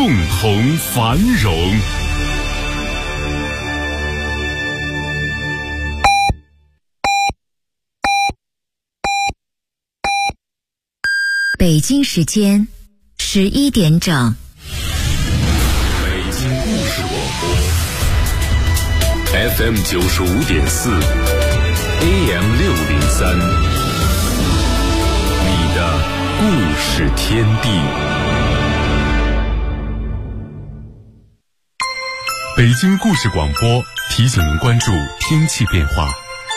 共同繁荣。 北京时间11点整。 北京故事广播 FM 95.4 AM 603，你的故事天地。北京故事广播提醒您关注天气变化。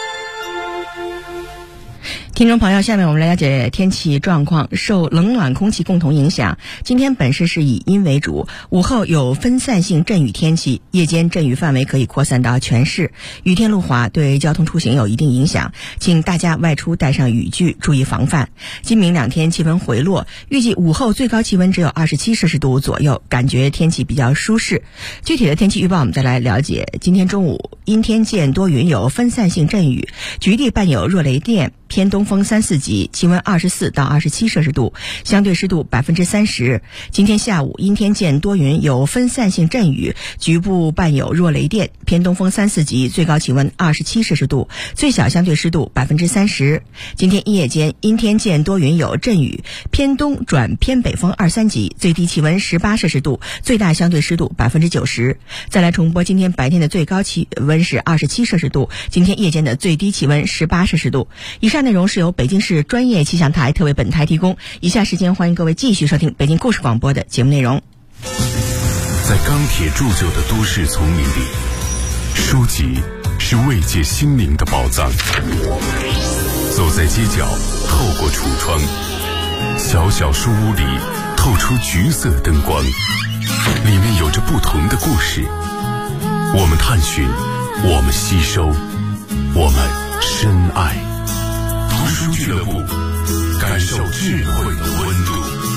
听众朋友，下面我们来了解天气状况。受冷暖空气共同影响，今天本市是以阴为主，午后有分散性阵雨天气，夜间阵雨范围可以扩散到全市，雨天路滑，对交通出行有一定影响，请大家外出带上雨具，注意防范。今明两天气温回落，预计午后最高气温只有27摄氏度左右，感觉天气比较舒适。具体的天气预报我们再来了解。今天中午阴天见多云，有分散性阵雨，局地伴有弱雷电，偏东风3、4级，气温24到27摄氏度，相对湿度30%。今天下午阴天见多云，有分散性阵雨，局部伴有弱雷电，偏东风3、4级，最高气温27摄氏度，最小相对湿度30%。今天夜间阴天见多云有阵雨，偏东转偏北风2、3级，最低气温18摄氏度，最大相对湿度90%。再来重播今天白天的最高气温是27摄氏度，今天夜间的最低气温18摄氏度。以上内容是由北京市专业气象台特为本台提供。以下时间欢迎各位继续收听北京故事广播的节目内容。 在钢铁铸就的都市丛林里，书籍是慰藉心灵的宝藏。走在街角，透过橱窗，小小书屋里透出橘色灯光，里面有着不同的故事。我们探寻，我们吸收，我们深爱。读书俱乐部，感受智慧的温度。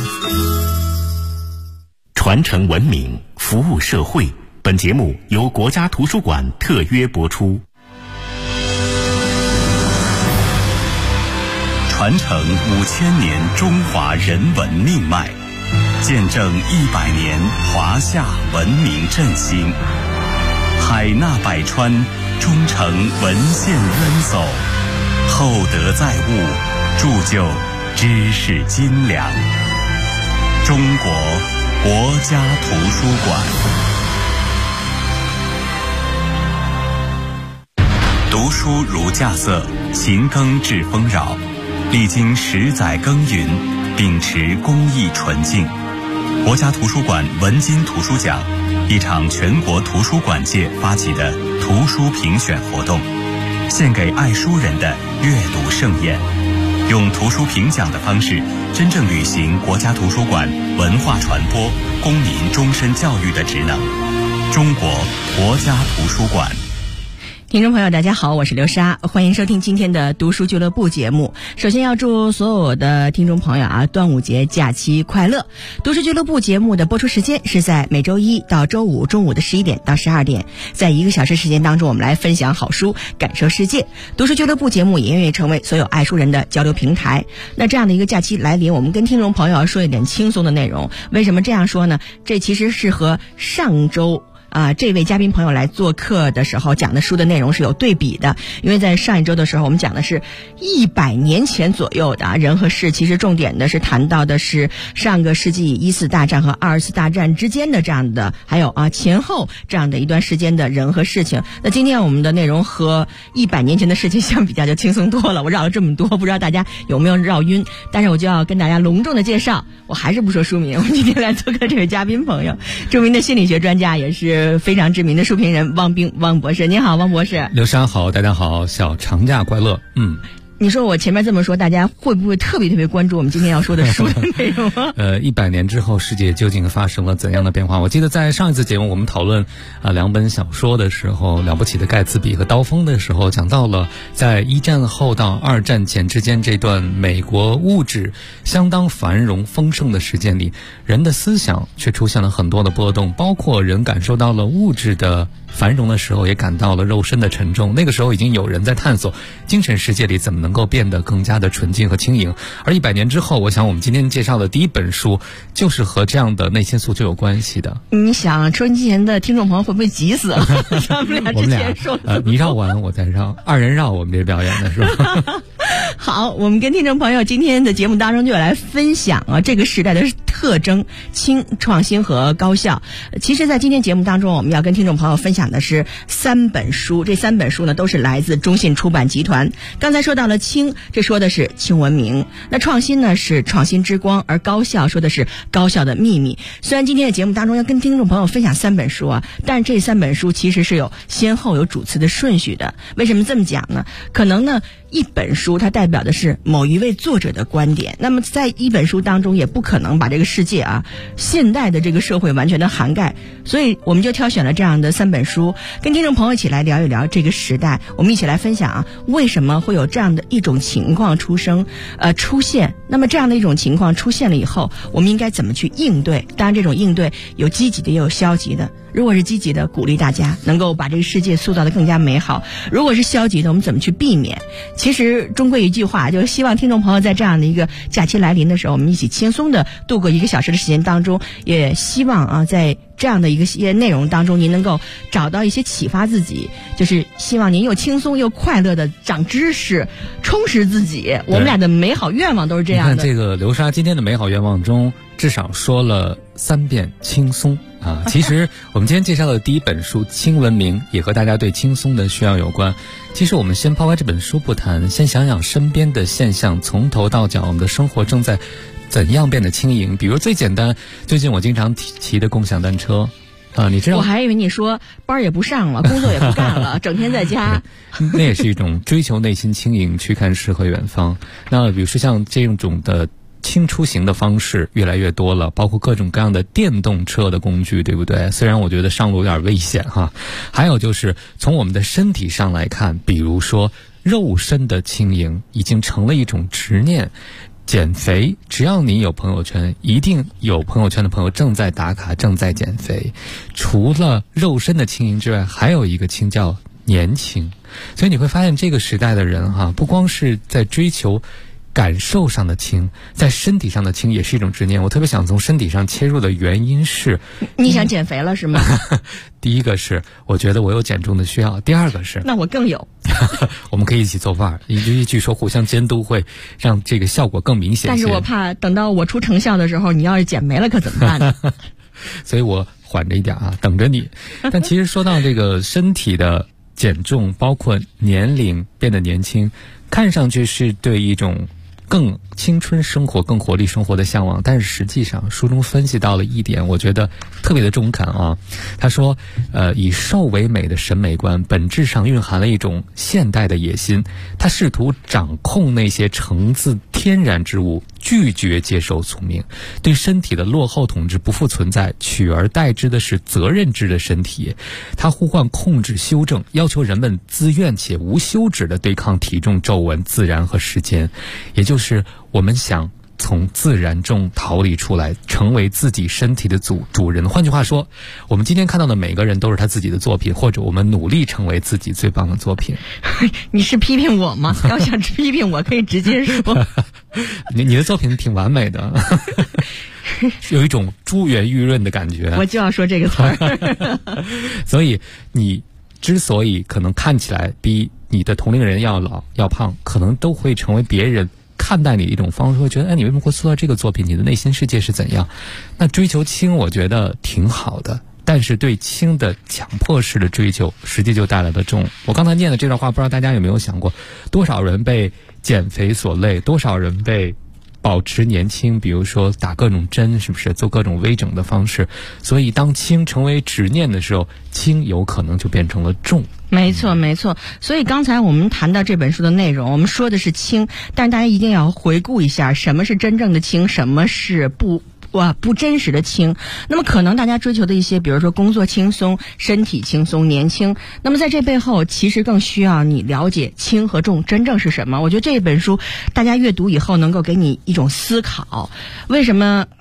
传承文明，服务社会。本节目由国家图书馆特约播出。传承5000年中华人文命脉，见证100年华夏文明振兴。海纳百川，忠诚文献渊薮，厚德载物，铸就知识精良。中国国家图书馆。读书如稼穑，勤耕致丰饶。历经10载耕耘，秉持公益纯净，国家图书馆文津图书奖，一场全国图书馆界发起的图书评选活动，献给爱书人的阅读盛宴，用图书评奖的方式，真正履行国家图书馆文化传播、公民终身教育的职能。中国国家图书馆。 听众朋友大家好，我是刘莎，欢迎收听今天的读书俱乐部节目。首先要祝所有的听众朋友端午节假期快乐。读书俱乐部节目的播出时间是在每周一到周五中午的11点到12点，在1个小时时间当中，我们来分享好书，感受世界。读书俱乐部节目也愿意成为所有爱书人的交流平台。那这样的一个假期来临，我们跟听众朋友要说一点轻松的内容。为什么这样说呢？这其实是和上周这位嘉宾朋友来做客的时候讲的书的内容是有对比的。因为在上一周的时候我们讲的是100年前左右的人和事，其实重点的是谈到的是上个世纪1次大战和2次大战之间的这样的，还有前后这样的一段时间的人和事情。那今天我们的内容和100年前的事情相比较就轻松多了，我绕了这么多，不知道大家有没有绕晕，但是我就要跟大家隆重的介绍，我还是不说书名，我们今天来做客这位嘉宾朋友，著名的心理学专家，也是非常知名的书评人汪冰汪博士。您好，汪博士。 刘莎好，大家好，小长假快乐。 你说我前面这么说，大家会不会特别关注我们今天要说的书的内容 ？100年之后，世界究竟发生了怎样的变化？我记得在上一次节目我们讨论2本小说的时候，《了不起的盖茨比》和《刀锋》的时候，讲到了在1战后到2战前之间这段美国物质相当繁荣丰盛的时间里，人的思想却出现了很多的波动，包括人感受到了物质的繁荣的时候，也感到了肉身的沉重。那个时候已经有人在探索精神世界里怎么能够变得更加的纯净和轻盈。而100年之后，我想我们今天介绍的第一本书就是和这样的内心素就有关系的。 你想收音机前的听众朋友会不会急死了？咱们俩之前说你绕完我再绕，2人绕我们这表演的是吧？ 好，我们跟听众朋友今天的节目当中就要来分享这个时代的特征：轻、创新和高效。其实在今天节目当中，我们要跟听众朋友分享的是3本书，这3本书呢都是来自中信出版集团。刚才说到了轻，这说的是轻文明；那创新呢是创新之光，而高效说的是高效的秘密。虽然今天的节目当中要跟听众朋友分享3本书但这3本书其实是有先后有主次的顺序的。为什么这么讲呢？可能呢一本书它代表的是某一位作者的观点，那么在一本书当中也不可能把这个世界现代的这个社会完全的涵盖，所以我们就挑选了这样的3本书，跟听众朋友一起来聊一聊这个时代，我们一起来分享为什么会有这样的一种情况出现，那么这样的一种情况出现了以后，我们应该怎么去应对？当然这种应对有积极的也有消极的。如果是积极的，鼓励大家能够把这个世界塑造得更加美好；如果是消极的，我们怎么去避免？其实终归一句话，就是希望听众朋友在这样的一个假期来临的时候，我们一起轻松的度过1个小时的时间当中，也希望在这样的一些内容当中，您能够找到一些启发自己，就是希望您又轻松又快乐的长知识，充实自己。我们俩的美好愿望都是这样的。 你看这个流沙今天的美好愿望中，至少说了3遍轻松其实我们今天介绍的第一本书《轻文明》也和大家对轻松的需要有关。其实我们先抛开这本书不谈，先想想身边的现象，从头到脚我们的生活正在怎样变得轻盈。比如最简单，最近我经常骑的共享单车你知道， 我还以为你说班也不上了，工作也不干了，整天在家。 那也是一种追求内心轻盈，去看诗和远方。那比如说像这种的轻出行的方式越来越多了，包括各种各样的电动车的工具，对不对？虽然我觉得上路有点危险还有就是从我们的身体上来看，比如说肉身的轻盈已经成了一种执念。减肥，只要你有朋友圈，一定有朋友圈的朋友正在打卡，正在减肥。除了肉身的轻盈之外，还有一个轻叫年轻。所以你会发现这个时代的人不光是在追求感受上的轻，在身体上的轻也是一种执念。我特别想从身体上切入的原因是， 你想减肥了是吗？ 第一个是我觉得我有减重的需要，第二个是那我更有我们可以一起做饭，据说互相监督会让这个效果更明显些。 但是我怕等到我出成效的时候，你要是减没了可怎么办呢？ 所以我缓着一点等着你。但其实说到这个身体的减重，包括年龄变得年轻，看上去是对一种更青春生活、更活力生活的向往，但是实际上书中分析到了一点，我觉得特别的中肯他说以瘦为美的审美观本质上蕴含了一种现代的野心，他试图掌控那些成自天然之物，拒绝接受宿命，对身体的落后统治不复存在，取而代之的是责任制的身体。他呼唤控制修正，要求人们自愿且无休止地对抗体重皱纹、自然和时间，也就是我们想从自然中逃离出来，成为自己身体的主人。换句话说，我们今天看到的每个人都是他自己的作品，或者我们努力成为自己最棒的作品。 你是批评我吗？要想批评我可以直接说。 你的作品挺完美的有一种珠圆玉润的感觉。 我就要说这个词儿所以你之所以可能看起来比你的同龄人要老要胖，可能都会成为别人看待你的一种方式，会觉得你为什么会塑造这个作品，你的内心世界是怎样。那追求轻我觉得挺好的，但是对轻的强迫式的追求实际就带来了重。我刚才念的这段话，不知道大家有没有想过，多少人被减肥所累，多少人被保持年轻，比如说打各种针，是不是做各种微整的方式。所以当轻成为执念的时候，轻有可能就变成了重。 没错没错，所以刚才我们谈到这本书的内容，我们说的是轻，但是大家一定要回顾一下什么是真正的轻，什么是不真实的轻。那么可能大家追求的一些，比如说工作轻松、身体轻松、年轻，那么在这背后其实更需要你了解轻和重真正是什么。我觉得这本书大家阅读以后能够给你一种思考，为什么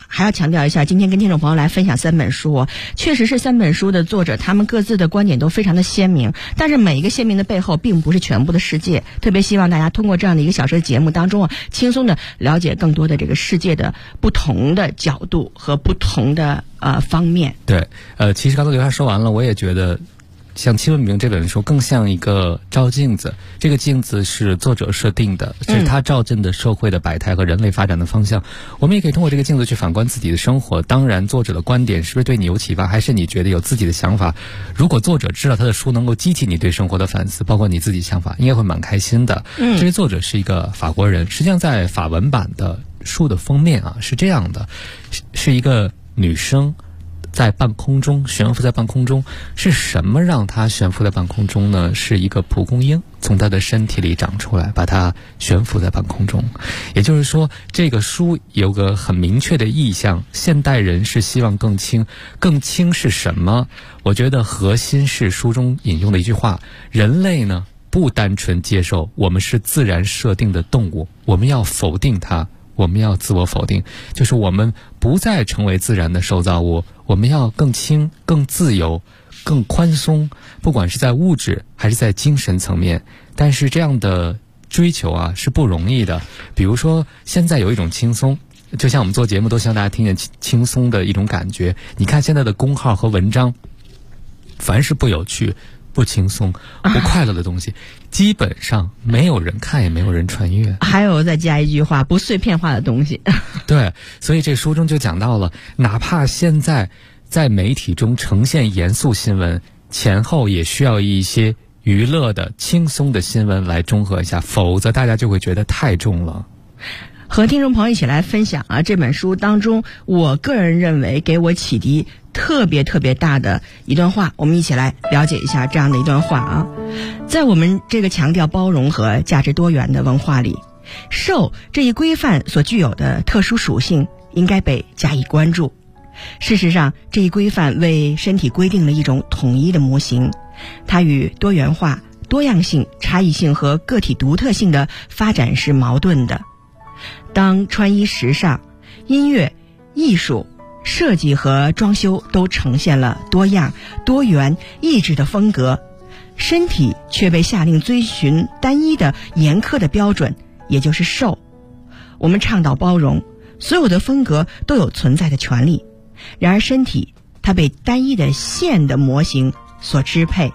还要强调一下，今天跟听众朋友来分享3本书，确实是3本书的作者他们各自的观点都非常的鲜明，但是每一个鲜明的背后并不是全部的世界。特别希望大家通过这样的一个小说节目当中轻松的了解更多的这个世界的不同的角度和不同的方面。 对，其实刚才刘莎说完了，我也觉得像《七文明》这本书更像一个照镜子，这个镜子是作者设定的，是他照见的社会的百态和人类发展的方向。我们也可以通过这个镜子去反观自己的生活。当然，作者的观点是不是对你有启发，还是你觉得有自己的想法？如果作者知道他的书能够激起你对生活的反思，包括你自己想法，应该会蛮开心的。这位作者是一个法国人，实际上在法文版的书的封面是这样的，是一个女生在半空中悬浮在半空中。是什么让它悬浮在半空中呢？是一个蒲公英从它的身体里长出来，把它悬浮在半空中。也就是说，这个书有个很明确的意向，现代人是希望更轻。更轻是什么？我觉得核心是书中引用的一句话：人类呢不单纯接受我们是自然设定的动物，我们要否定它，我们要自我否定，就是我们不再成为自然的受造物，我们要更轻、更自由、更宽松，不管是在物质还是在精神层面。但是这样的追求是不容易的。比如说现在有一种轻松，就像我们做节目都希望大家听见轻松的一种感觉。你看现在的公号和文章，凡是不有趣、不轻松、不快乐的东西，基本上没有人看，也没有人传阅。 还有再加一句话，不碎片化的东西。 对，所以这书中就讲到了，哪怕现在在媒体中呈现严肃新闻，前后也需要一些娱乐的、轻松的新闻来中和一下，否则大家就会觉得太重了。 和听众朋友一起来分享这本书当中，我个人认为给我启迪特别大的一段话，我们一起来了解一下这样的一段话在我们这个强调包容和价值多元的文化里，瘦这一规范所具有的特殊属性应该被加以关注。事实上，这一规范为身体规定了一种统一的模型，它与多元化、多样性、差异性和个体独特性的发展是矛盾的。当穿衣时尚、音乐、艺术、设计和装修都呈现了多样、多元、异质的风格，身体却被下令遵循单一的严苛的标准，也就是瘦。我们倡导包容，所有的风格都有存在的权利，然而身体它被单一的线的模型所支配。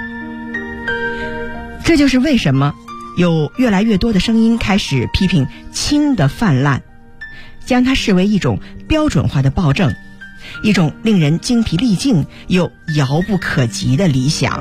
这就是为什么有越来越多的声音开始批评轻的泛滥，将它视为一种标准化的暴政，一种令人精疲力尽又遥不可及的理想。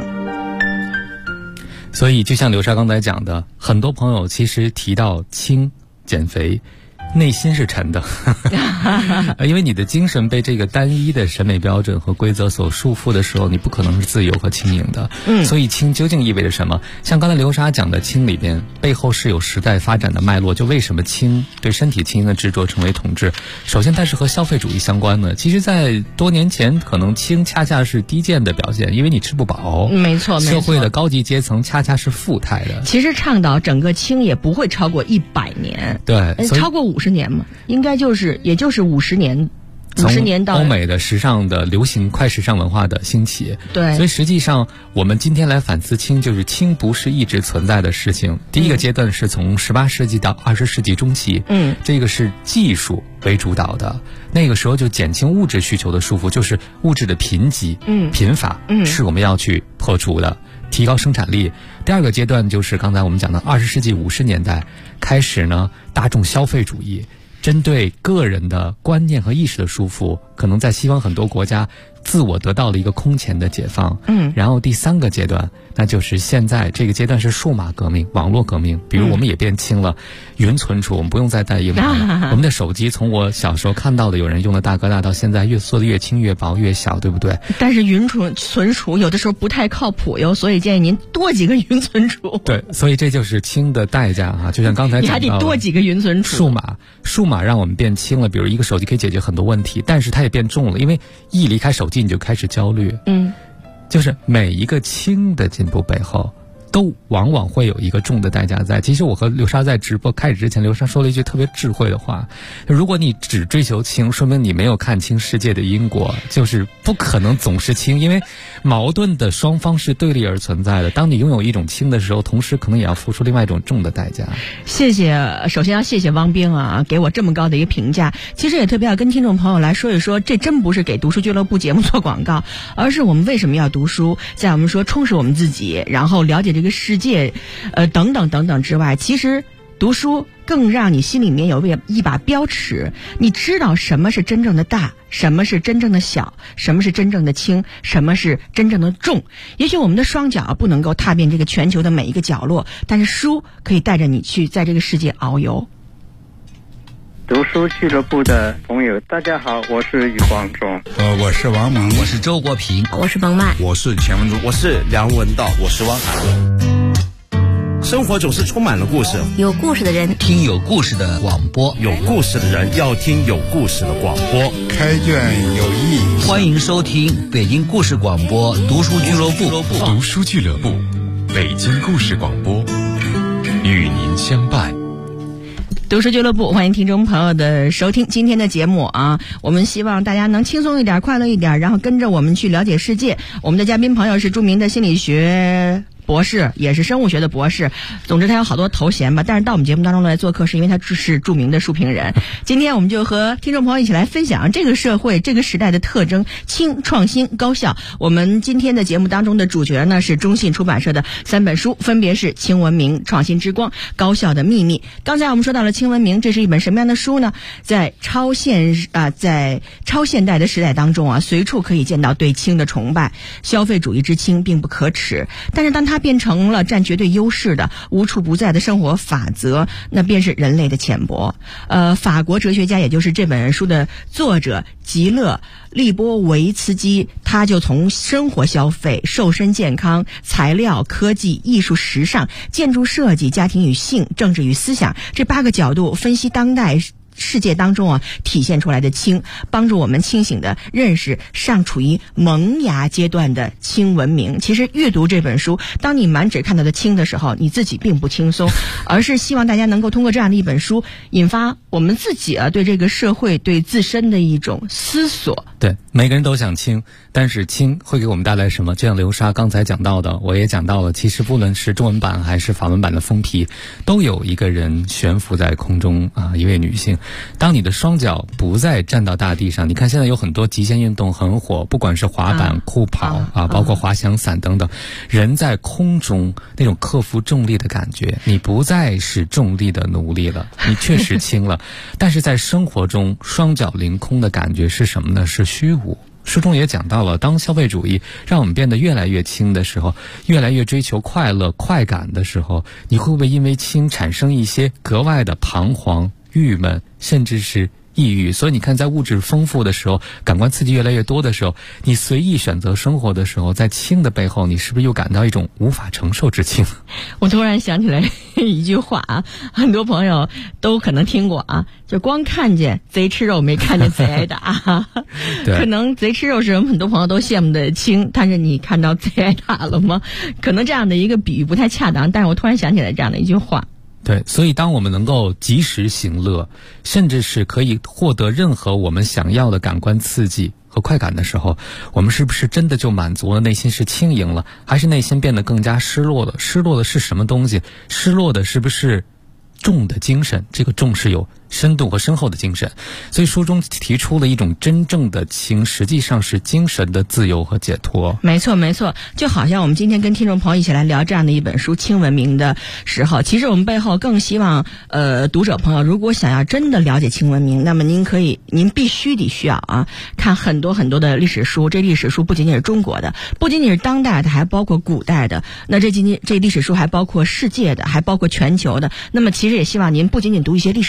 所以就像刘莎刚才讲的，很多朋友其实提到轻、减肥，内心是沉的因为你的精神被这个单一的审美标准和规则所束缚的时候，你不可能是自由和轻盈的。所以轻究竟意味着什么？像刚才刘莎讲的轻里边，背后是有时代发展的脉络。就为什么轻对身体轻盈的执着成为统治？首先它是和消费主义相关的。其实在多年前，可能轻恰恰是低贱的表现，因为你吃不饱。 没错， 社会的高级阶层恰恰是富态的。 其实倡导整个轻也不会超过100年。 对， 超过50年嘛，应该也就是50年。50年到欧美的时尚的流行快时尚文化的兴起。 对， 所以实际上我们今天来反思轻，就是轻不是一直存在的事情。第一个阶段是从18世纪到20世纪中期，这个是技术为主导的，那个时候就减轻物质需求的束缚，就是物质的贫瘠、贫乏是我们要去破除的，提高生产力。第二个阶段就是刚才我们讲的20世纪50年代开始呢，大众消费主义针对个人的观念和意识的束缚，可能在西方很多国家自我得到了一个空前的解放。然后第三个阶段，那就是现在这个阶段是数码革命、网络革命。比如我们也变轻了，云存储我们不用再带硬盘了。我们的手机从我小时候看到的有人用的大哥大，到现在做的越轻越薄越小，对不对？ 但是云存储有的时候不太靠谱哟，所以建议您多几个云存储。 对，所以这就是轻的代价啊！就像刚才讲到， 你还得多几个云存储。 数码让我们变轻了，比如一个手机可以解决很多问题，但是它也变重了，因为一离开手机你就开始焦虑。就是每一个轻的进步背后都往往会有一个重的代价在。其实我和刘莎在直播开始之前，刘莎说了一句特别智慧的话，如果你只追求清，说明你没有看清世界的因果，就是不可能总是清，因为矛盾的双方是对立而存在的。当你拥有一种清的时候，同时可能也要付出另外一种重的代价。 首先要谢谢汪冰啊，给我这么高的一个评价。其实也特别要跟听众朋友来说一说，这真不是给读书俱乐部节目做广告，而是我们为什么要读书，在我们说充实我们自己，然后了解这个世界等等等等之外，其实读书更让你心里面有一把标尺，你知道什么是真正的大，什么是真正的小，什么是真正的轻，什么是真正的重。也许我们的双脚不能够踏遍这个全球的每一个角落，但是书可以带着你去在这个世界遨游。 读书俱乐部的朋友大家好，我是余光中， 我是王蒙， 我是周国平， 我是冯曼， 我是钱文竹， 我是梁文道，我是汪涵。生活总是充满了故事， 有故事的人听有故事的广播， 有故事的人要听有故事的广播。 开卷有益， 欢迎收听北京故事广播读书俱乐部。 读书俱乐部，北京故事广播，与您相伴。 读书俱乐部，欢迎听众朋友的收听。今天的节目啊，我们希望大家能轻松一点，快乐一点，然后跟着我们去了解世界。我们的嘉宾朋友是著名的心理学博士，也是生物学的博士，总之他有好多头衔吧，但是到我们节目当中来做客，是因为他是著名的书评人。今天我们就和听众朋友一起来分享这个社会这个时代的特征：轻、创新、高效。我们今天的节目当中的主角呢是中信出版社的3本书，分别是《轻文明》、《创新之光》、《高效的秘密》。刚才我们说到了《轻文明》，这是一本什么样的书呢？在超现代的时代当中啊，随处可以见到对轻的崇拜。消费主义之轻并不可耻，但是当它变成了占绝对优势的无处不在的生活法则，那便是人类的浅薄。法国哲学家，也就是这本书的作者吉勒利波维茨基，他就从生活消费、瘦身健康、材料、科技、艺术时尚、建筑设计、家庭与性、政治与思想这8个角度分析当代世界当中啊体现出来的轻，帮助我们清醒地认识尚处于萌芽阶段的轻文明。其实阅读这本书，当你满纸看到的轻的时候，你自己并不轻松，而是希望大家能够通过这样的一本书，引发我们自己对这个社会、对自身的一种思索。 对，每个人都想轻，但是轻会给我们带来什么？就像刘莎刚才讲到的，我也讲到了，其实不论是中文版还是法文版的封皮，都有一个人悬浮在空中啊，一位女性。当你的双脚不再站到大地上，你看现在有很多极限运动很火，不管是滑板、酷跑包括滑翔伞等等，人在空中那种克服重力的感觉，你不再是重力的奴隶了，你确实轻了。但是在生活中，双脚凌空的感觉是什么呢？是虚无。书中也讲到了，当消费主义让我们变得越来越轻的时候，越来越追求快乐、快感的时候，你会不会因为轻产生一些格外的彷徨、郁闷，甚至是抑郁？所以你看，在物质丰富的时候，感官刺激越来越多的时候，你随意选择生活的时候，在轻的背后，你是不是又感到一种无法承受之轻？ 我突然想起来一句话啊，很多朋友都可能听过啊，就光看见贼吃肉，没看见贼挨打。可能贼吃肉是很多朋友都羡慕的轻，但是你看到贼挨打了吗？可能这样的一个比喻不太恰当，但是我突然想起来这样的一句话。 对，所以当我们能够及时行乐，甚至是可以获得任何我们想要的感官刺激和快感的时候，我们是不是真的就满足了？内心是轻盈了，还是内心变得更加失落了？失落的是什么东西？失落的是不是重的精神？这个重是有深度和深厚的精神。所以书中提出了一种真正的轻，实际上是精神的自由和解脱。 没错没错，就好像我们今天跟听众朋友一起来聊这样的一本书《轻文明》的时候，其实我们背后更希望读者朋友如果想要真的了解轻文明，那么您必须需要看很多很多的历史书。这历史书不仅仅是中国的，不仅仅是当代的，还包括古代的，那这历史书还包括世界的，还包括全球的。那么其实也希望您不仅仅读一些历史书，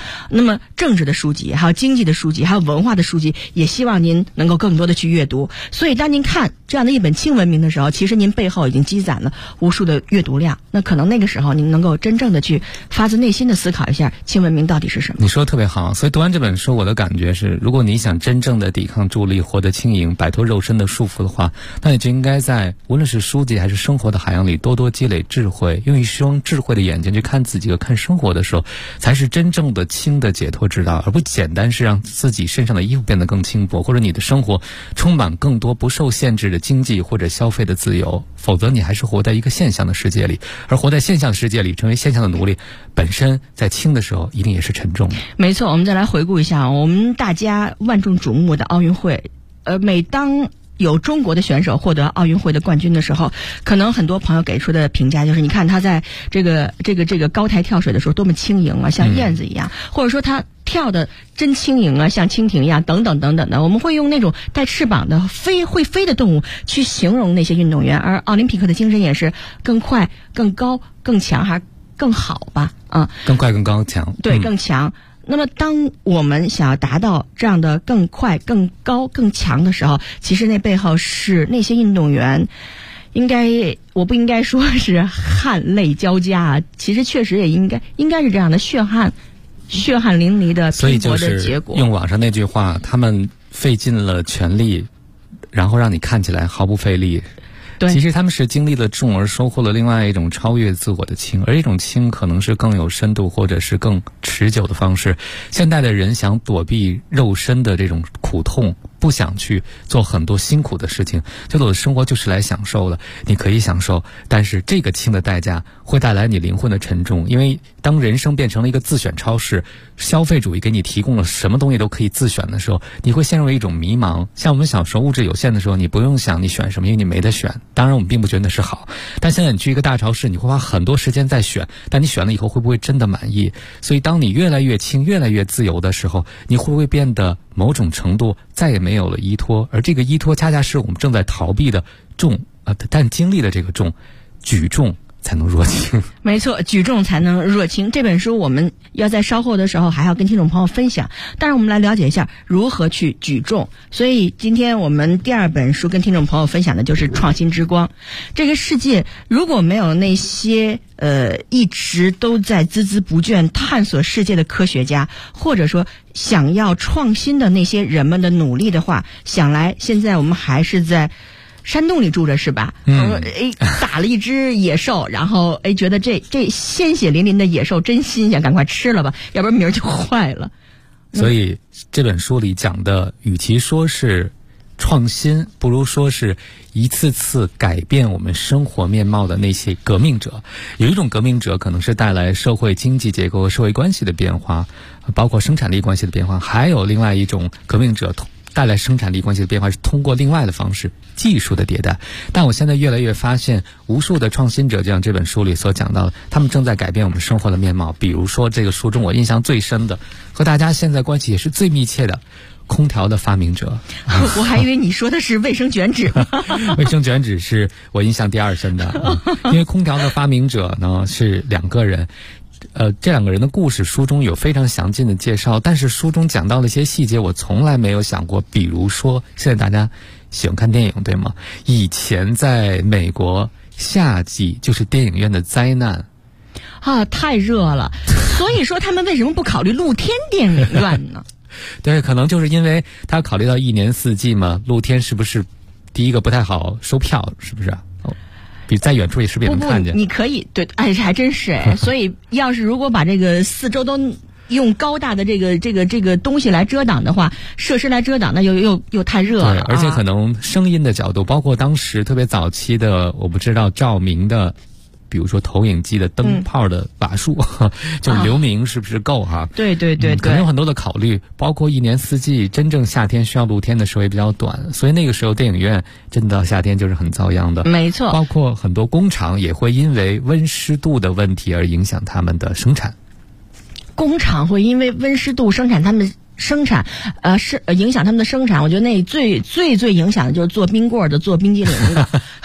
那么政治的书籍，还有经济的书籍，还有文化的书籍，也希望您能够更多的去阅读。所以当您看这样的一本轻文明的时候，其实您背后已经积攒了无数的阅读量。那可能那个时候您能够真正的去发自内心的思考一下轻文明到底是什么。 你说的特别好，所以读完这本书，我的感觉是，如果你想真正的抵抗助力，活得轻盈，摆脱肉身的束缚的话，那你就应该在无论是书籍还是生活的海洋里多多积累智慧，用一双智慧的眼睛去看自己和看生活的时候，才是真正的轻的解脱之道，而不简单是让自己身上的衣服变得更轻薄，或者你的生活充满更多不受限制的经济或者消费的自由，否则你还是活在一个现象的世界里，而活在现象的世界里，成为现象的奴隶，本身在轻的时候一定也是沉重的。 没错，我们再来回顾一下我们大家万众瞩目的奥运会。每当有中国的选手获得奥运会的冠军的时候，可能很多朋友给出的评价就是，你看他在这个高台跳水的时候多么轻盈啊，像燕子一样，或者说他跳的真轻盈啊，像蜻蜓一样，等等等等的。我们会用那种带翅膀的会飞的动物去形容那些运动员，而奥林匹克的精神也是更快、更高、更强，还更好吧？ 更快、更高、强， 对，更强。那么当我们想要达到这样的更快、更高、更强的时候，其实那背后是那些运动员我不应该说是汗泪交加啊，其实确实也应该是这样的，血汗淋漓的拼搏的结果。 用网上那句话，他们费尽了全力，然后让你看起来毫不费力。其实他们是经历了重而收获了另外一种超越自我的轻，而一种轻可能是更有深度或者是更持久的方式。现代的人想躲避肉身的这种苦痛，不想去做很多辛苦的事情，觉得我的生活就是来享受的。你可以享受，但是这个轻的代价会带来你灵魂的沉重。因为当人生变成了一个自选超市，消费主义给你提供了什么东西都可以自选的时候，你会陷入一种迷茫。像我们小时候物质有限的时候，你不用想你选什么，因为你没得选。当然我们并不觉得那是好，但现在你去一个大超市，你会花很多时间在选，但你选了以后会不会真的满意？所以当你越来越轻、越来越自由的时候，你会不会变得某种程度再也没有了依托？而这个依托恰恰是我们正在逃避的重但经历的这个重，举重才能若轻。 没错，举重才能若轻。这本书我们要在稍后的时候还要跟听众朋友分享，当然我们来了解一下如何去举重。所以今天我们第二本书跟听众朋友分享的就是创新之光。这个世界如果没有那些一直都在孜孜不倦探索世界的科学家，或者说想要创新的那些人们的努力的话，想来现在我们还是在山洞里住着是吧？打了一只野兽，然后觉得这鲜血淋淋的野兽真新鲜，赶快吃了吧，要不然明儿就坏了。 所以这本书里讲的，与其说是创新，不如说是一次次改变我们生活面貌的那些革命者。有一种革命者可能是带来社会经济结构和社会关系的变化，包括生产力关系的变化，还有另外一种革命者带来生产力关系的变化是通过另外的方式，技术的迭代。但我现在越来越发现，无数的创新者，就像这本书里所讲到的，他们正在改变我们生活的面貌。比如说这个书中我印象最深的，和大家现在关系也是最密切的，空调的发明者。 我还以为你说的是卫生卷纸。 卫生卷纸是我印象第二深的，因为空调的发明者呢是两个人。这两个人的故事书中有非常详尽的介绍，但是书中讲到了一些细节我从来没有想过。比如说现在大家喜欢看电影对吗？以前在美国夏季就是电影院的灾难太热了，所以说他们为什么不考虑露天电影院呢？ 对，可能就是因为他考虑到一年四季嘛，露天是不是第一个不太好收票，是不是比在远处也是不是也能看见？ 你可以对，还真是所以要是如果把这个四周都用高大的这个东西来遮挡的话，设施来遮挡，那又太热了。 对，而且可能声音的角度，包括当时特别早期的，我不知道照明的，比如说投影机的灯泡的瓦数，就是流明是不是够哈？ 对， 可能有很多的考虑，包括一年四季，真正夏天需要露天的时候也比较短，所以那个时候电影院真的到夏天就是很遭殃的。 没错， 包括很多工厂也会因为温湿度的问题而影响他们的生产。 工厂会因为温湿度影响他们的生产。我觉得那最影响的就是做冰棍的、做冰激凌的。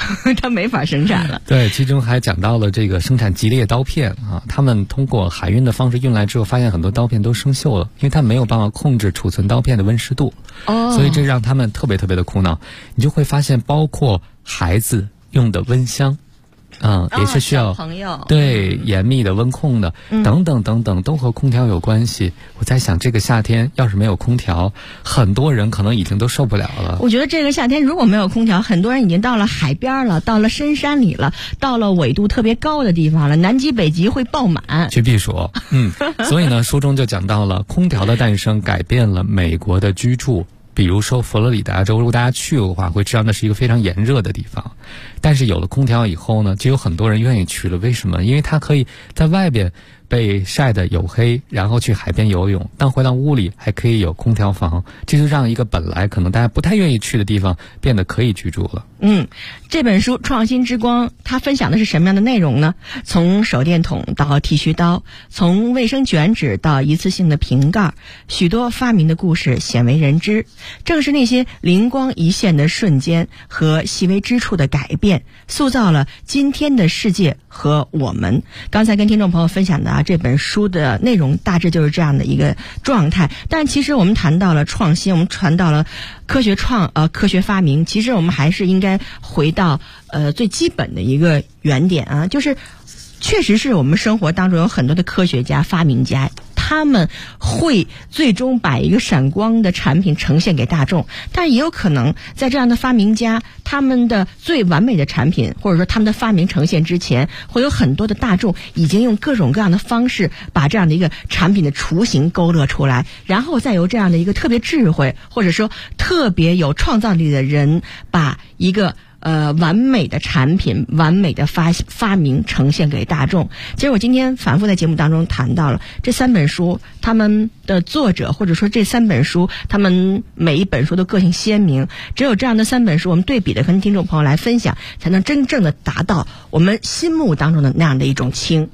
它没法生产了。 对，其中还讲到了这个生产吉列刀片啊，他们通过海运的方式运来之后，发现很多刀片都生锈了，因为它没有办法控制储存刀片的温湿度，所以这让他们特别的苦恼。你就会发现，包括孩子用的温箱。也是需要对严密的温控的，等等等等，都和空调有关系。我在想，这个夏天要是没有空调，很多人可能已经都受不了了。 我觉得这个夏天如果没有空调，很多人已经到了海边了，到了深山里了，到了纬度特别高的地方了，南极北极会爆满去避暑。所以呢，书中就讲到了空调的诞生改变了美国的居住。比如说佛罗里达州，如果大家去的话，会知道那是一个非常炎热的地方。但是有了空调以后呢，就有很多人愿意去了。为什么？因为它可以在外边被晒得黝黑，然后去海边游泳，但回到屋里还可以有空调房，这就让一个本来可能大家不太愿意去的地方变得可以居住了。 这本书《创新之光》它分享的是什么样的内容呢？从手电筒到剃须刀，从卫生卷纸到一次性的瓶盖，许多发明的故事鲜为人知。正是那些灵光一现的瞬间和细微之处的改变，塑造了今天的世界和我们。刚才跟听众朋友分享的这本书的内容大致就是这样的一个状态。但其实我们谈到了创新，我们谈到了科学发明，其实我们还是应该回到最基本的一个原点啊，就是确实是我们生活当中有很多的科学家、发明家，他们会最终把一个闪光的产品呈现给大众，但也有可能在这样的发明家他们的最完美的产品或者说他们的发明呈现之前，会有很多的大众已经用各种各样的方式把这样的一个产品的雏形勾勒出来，然后再由这样的一个特别智慧或者说特别有创造力的人把一个完美的产品、完美的发明呈现给大众。其实我今天反复在节目当中谈到了这3本书，他们的作者或者说这3本书，他们每一本书都个性鲜明。只有这样的3本书，我们对比的跟听众朋友来分享，才能真正的达到我们心目当中的那样的一种轻。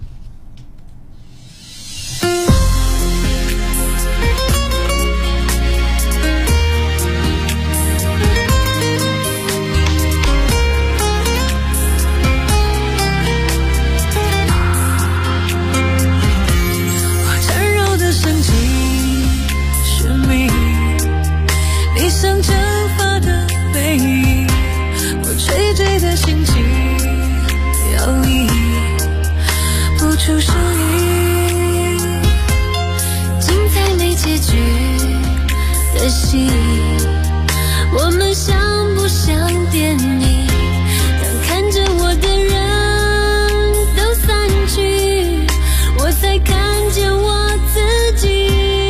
出声音，精彩没结局的戏，我们像不像电影？当看着我的人都散去，我才看见我自己。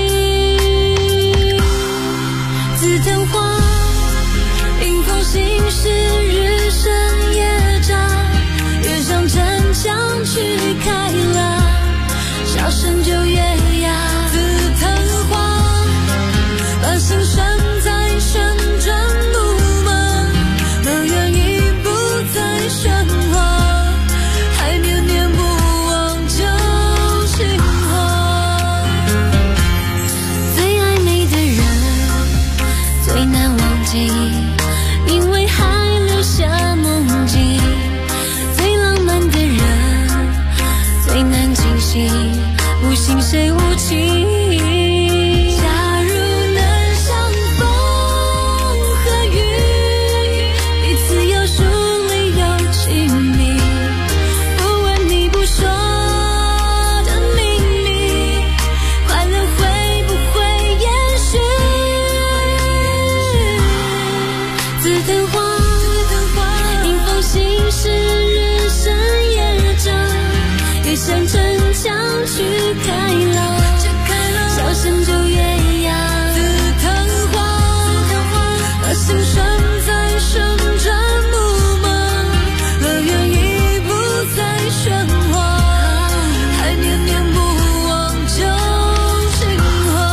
紫藤花迎风行驶，日升夜长，越向城墙去开朗，笑声就越哑。紫藤花把心拴在旋转木马，乐园已不再喧哗，还念念不忘旧情话。最暧昧的人最难忘记，因为还留下梦境。最浪漫的人最难惊醒，无心谁无情。假如能相逢和雨，彼此有疏离有亲密，不问你不说的秘密，快乐会不会延续？紫藤花迎风行驶，日升夜长，越向城墙去开朗，笑声就越哑。紫藤花把心拴在旋转木马，乐园已不再喧哗，还念念不忘旧情话。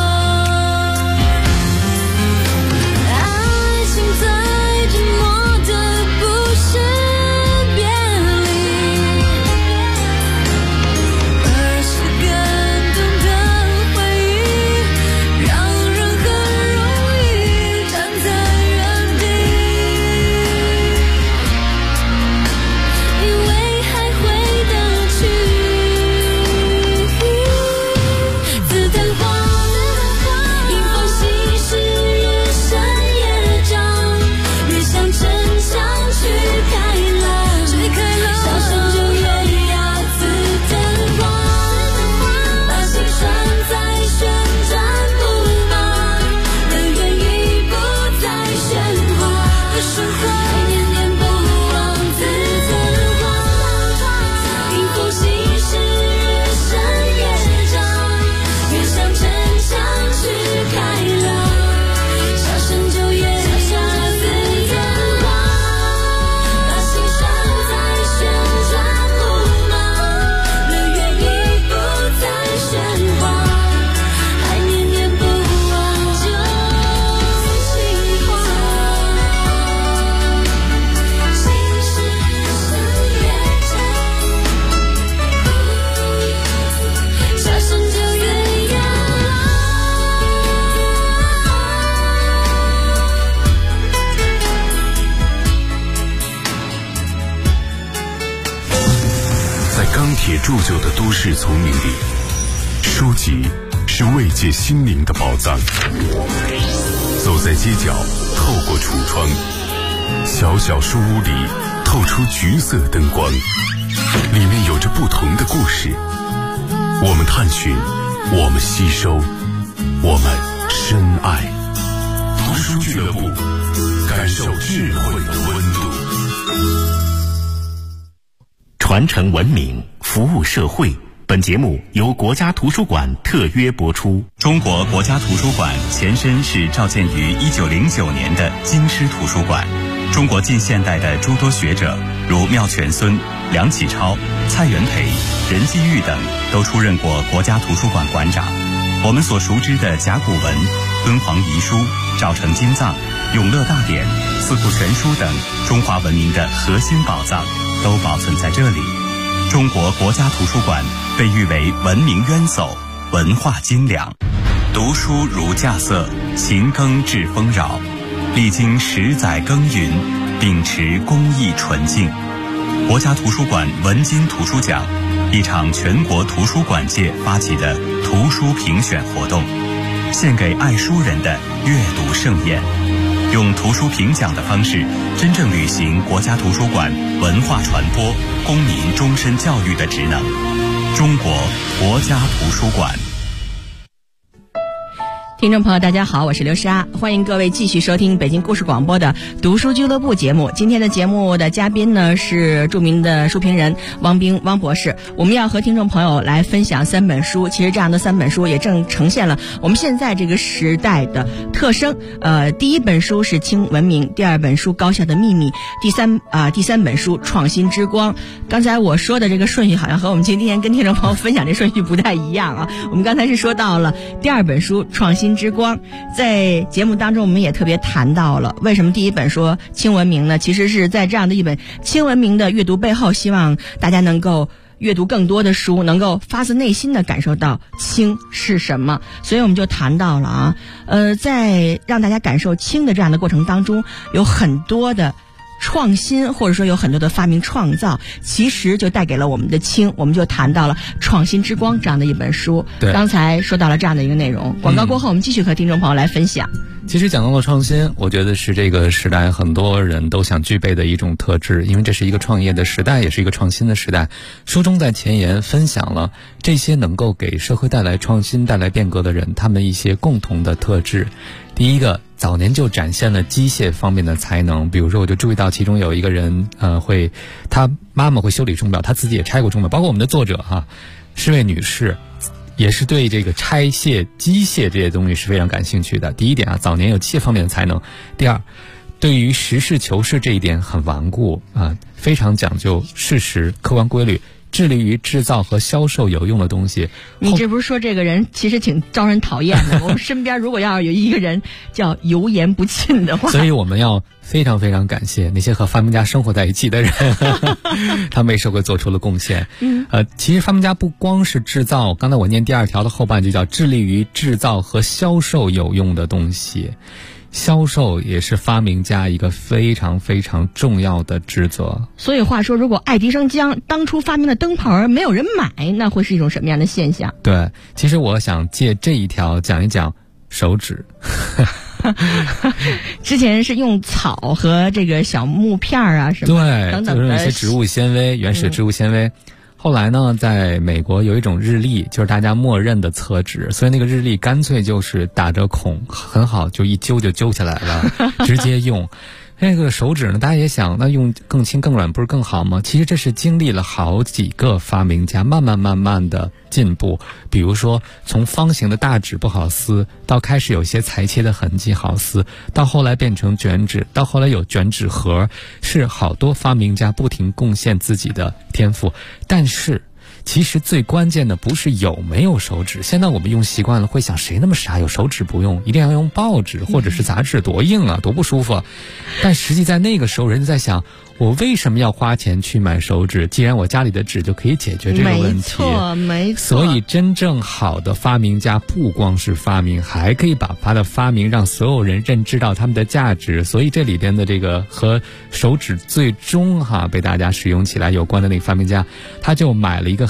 爱情最寂寞的不是别离，而是跟铁铸就的都市丛林里，书籍是慰藉心灵的宝藏。走在街角，透过橱窗，小小书屋里透出橘色灯光，里面有着不同的故事。我们探寻，我们吸收，我们深爱。读书俱乐部，感受智慧的温度。 传承文明，服务社会。本节目由国家图书馆特约播出。 中国国家图书馆前身是召建于1909年的京师图书馆。中国近现代的诸多学者，如妙泉孙、梁启超、蔡元培、任继玉等，都出任过国家图书馆馆长。我们所熟知的甲骨文、敦煌遗书、赵城金藏、永乐大典、四库全书等中华文明的核心宝藏，都保存在这里。中国国家图书馆被誉为文明渊薮，文化精良。读书如稼穑，勤耕致丰饶。历经10载耕耘，秉持公益纯净。国家图书馆文津图书奖，一场全国图书馆界发起的图书评选活动，献给爱书人的阅读盛宴。用图书评奖的方式，真正履行国家图书馆文化传播、公民终身教育的职能。中国国家图书馆。 听众朋友大家好，我是刘莎，欢迎各位继续收听北京故事广播的读书俱乐部节目。今天的节目的嘉宾呢是著名的书评人汪冰汪博士。我们要和听众朋友来分享3本书，其实这样的3本书也正呈现了我们现在这个时代的特征。第一本书是轻文明，第2本书高效的秘密，第三本书创新之光。刚才我说的这个顺序好像和我们今天跟听众朋友分享这顺序不太一样啊。我们刚才是说到了第2本书创新之光，在节目当中我们也特别谈到了为什么第一本说轻文明呢？其实是在这样的一本轻文明的阅读背后，希望大家能够阅读更多的书，能够发自内心的感受到轻是什么。所以我们就谈到了在让大家感受轻的这样的过程当中，有很多的创新，或者说有很多的发明创造，其实就带给了我们的轻。我们就谈到了创新之光这样的一本书。 对， 刚才说到了这样的一个内容。广告过后我们继续和听众朋友来分享。 其实讲到了创新，我觉得是这个时代很多人都想具备的一种特质，因为这是一个创业的时代，也是一个创新的时代。书中在前言分享了这些能够给社会带来创新、带来变革的人，他们一些共同的特质。第一个，早年就展现了机械方面的才能，比如说我就注意到其中有一个人他妈妈会修理钟表，他自己也拆过钟表，包括我们的作者是位女士，也是对这个拆卸机械这些东西是非常感兴趣的。第一点早年有机械方面的才能。第二，对于实事求是这一点很顽固非常讲究事实客观规律，致力于制造和销售有用的东西。 你这不是说这个人其实挺招人讨厌的？我们身边如果要有一个人叫油盐不进的话， 所以我们要非常非常感谢那些和发明家生活在一起的人他们为社会做出了贡献。其实发明家不光是制造，刚才我念第2条的后半句叫致力于制造和销售有用的东西。销售也是发明家一个非常非常重要的职责。 所以话说，如果爱迪生当初发明的灯泡没有人买，那会是一种什么样的现象？ 对，其实我想借这一条讲一讲手指之前是用草和这个小木片什么等等的， 就是一些植物纤维，原始植物纤维。后来呢，在美国有一种日历，就是大家默认的厕纸，所以那个日历干脆就是打着孔，很好，就一揪就揪下来了，直接用。那个手指呢，大家也想，那用更轻更软不是更好吗？其实这是经历了好几个发明家慢慢的进步。比如说从方形的大纸不好撕，到开始有些裁切的痕迹好撕，到后来变成卷纸，到后来有卷纸盒，是好多发明家不停贡献自己的天赋。但是其实最关键的不是有没有手指，现在我们用习惯了，会想谁那么傻有手指不用，一定要用报纸或者是杂志，多硬啊，多不舒服。但实际在那个时候，人家在想，我为什么要花钱去买手纸？既然我家里的纸就可以解决这个问题。 没错。 所以真正好的发明家不光是发明，还可以把他的发明让所有人认知到他们的价值。所以这里边的这个和手指最终被大家使用起来有关的那个发明家，他就买了一个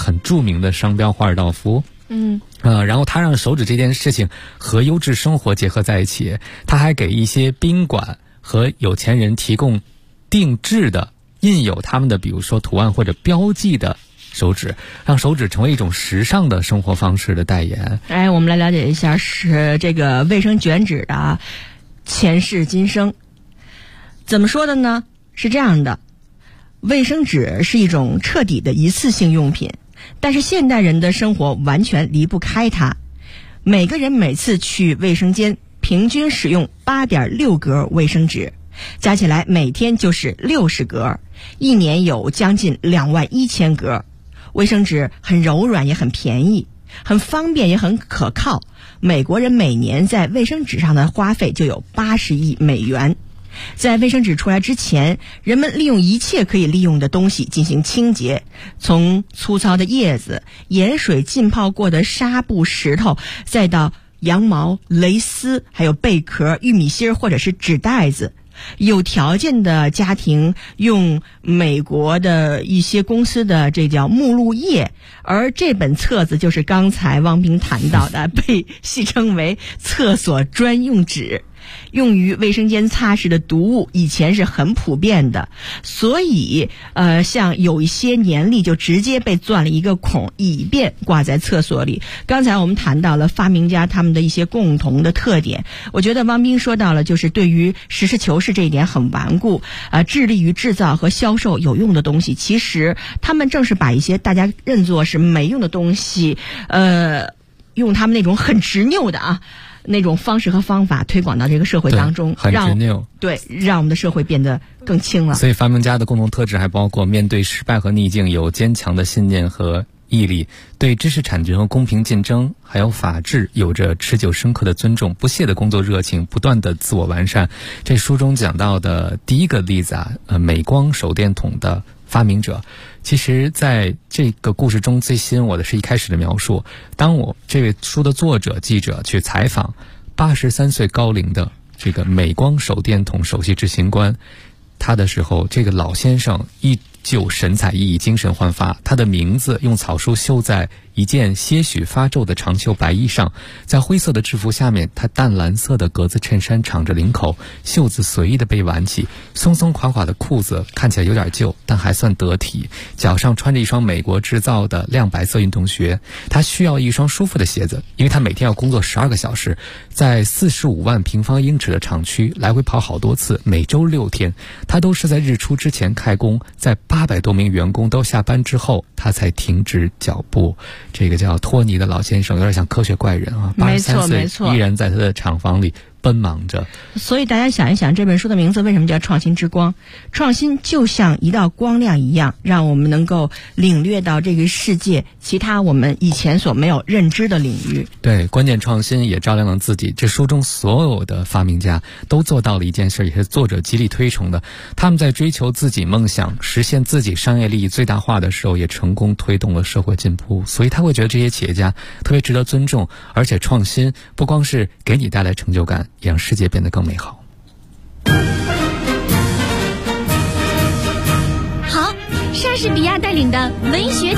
很著名的商标华尔道夫。然后他让手指这件事情和优质生活结合在一起，他还给一些宾馆和有钱人提供定制的印有他们的比如说图案或者标记的手指，让手指成为一种时尚的生活方式的代言。 我们来了解一下是这个卫生卷纸的前世今生。怎么说的呢？是这样的，卫生纸是一种彻底的一次性用品，但是现代人的生活完全离不开它。每个人每次去卫生间平均使用 8.6 格卫生纸，加起来每天就是60格，一年有将近21000格。卫生纸很柔软也很便宜，很方便也很可靠。美国人每年在卫生纸上的花费就有80亿美元。在卫生纸出来之前，人们利用一切可以利用的东西进行清洁，从粗糙的叶子、盐水浸泡过的纱布、石头，再到羊毛、蕾丝，还有贝壳、玉米芯或者是纸袋子。有条件的家庭用美国的一些公司的这叫目录液，而这本册子就是刚才汪斌谈到的被戏称为厕所专用纸。用于卫生间擦拭的读物以前是很普遍的，所以像有一些年历就直接被钻了一个孔，以便挂在厕所里。刚才我们谈到了发明家他们的一些共同的特点，我觉得汪斌说到了就是对于实事求是这一点很顽固，致力于制造和销售有用的东西。其实他们正是把一些大家认作是没用的东西，用他们那种很执拗的那种方式和方法推广到这个社会当中， 很执拗， 让我们的社会变得更轻了。 所以发明家的共同特质还包括面对失败和逆境有坚强的信念和毅力，对知识产权和公平竞争还有法治有着持久深刻的尊重，不懈的工作热情，不断的自我完善。这书中讲到的第一个例子美光手电筒的发明者，其实在这个故事中最吸引我的是一开始的描述。当我这位书的作者记者去采访83岁高龄的这个美光手电筒首席执行官他的时候，这个老先生依旧神采奕奕，精神焕发。他的名字用草书绣在一件些许发皱的长袖白衣上，在灰色的制服下面，他淡蓝色的格子衬衫敞着领口，袖子随意的被挽起，松松垮垮的裤子看起来有点旧，但还算得体。脚上穿着一双美国制造的亮白色运动鞋，他需要一双舒服的鞋子，因为他每天要工作12个小时，在45万平方英尺的厂区来回跑好多次，每周6天，他都是在日出之前开工，在800多名员工都下班之后，他才停止脚步。这个叫托尼的老先生有点像科学怪人83岁依然在他的厂房里奔忙着。 所以大家想一想，这本书的名字为什么叫创新之光？创新就像一道光亮一样，让我们能够领略到这个世界其他我们以前所没有认知的领域。 对，关键创新也照亮了自己。这书中所有的发明家都做到了一件事，也是作者极力推崇的。他们在追求自己梦想，实现自己商业利益最大化的时候，也成功推动了社会进步。所以他会觉得这些企业家特别值得尊重，而且创新不光是给你带来成就感，也让世界变得更美好。 好，莎士比亚带领的文学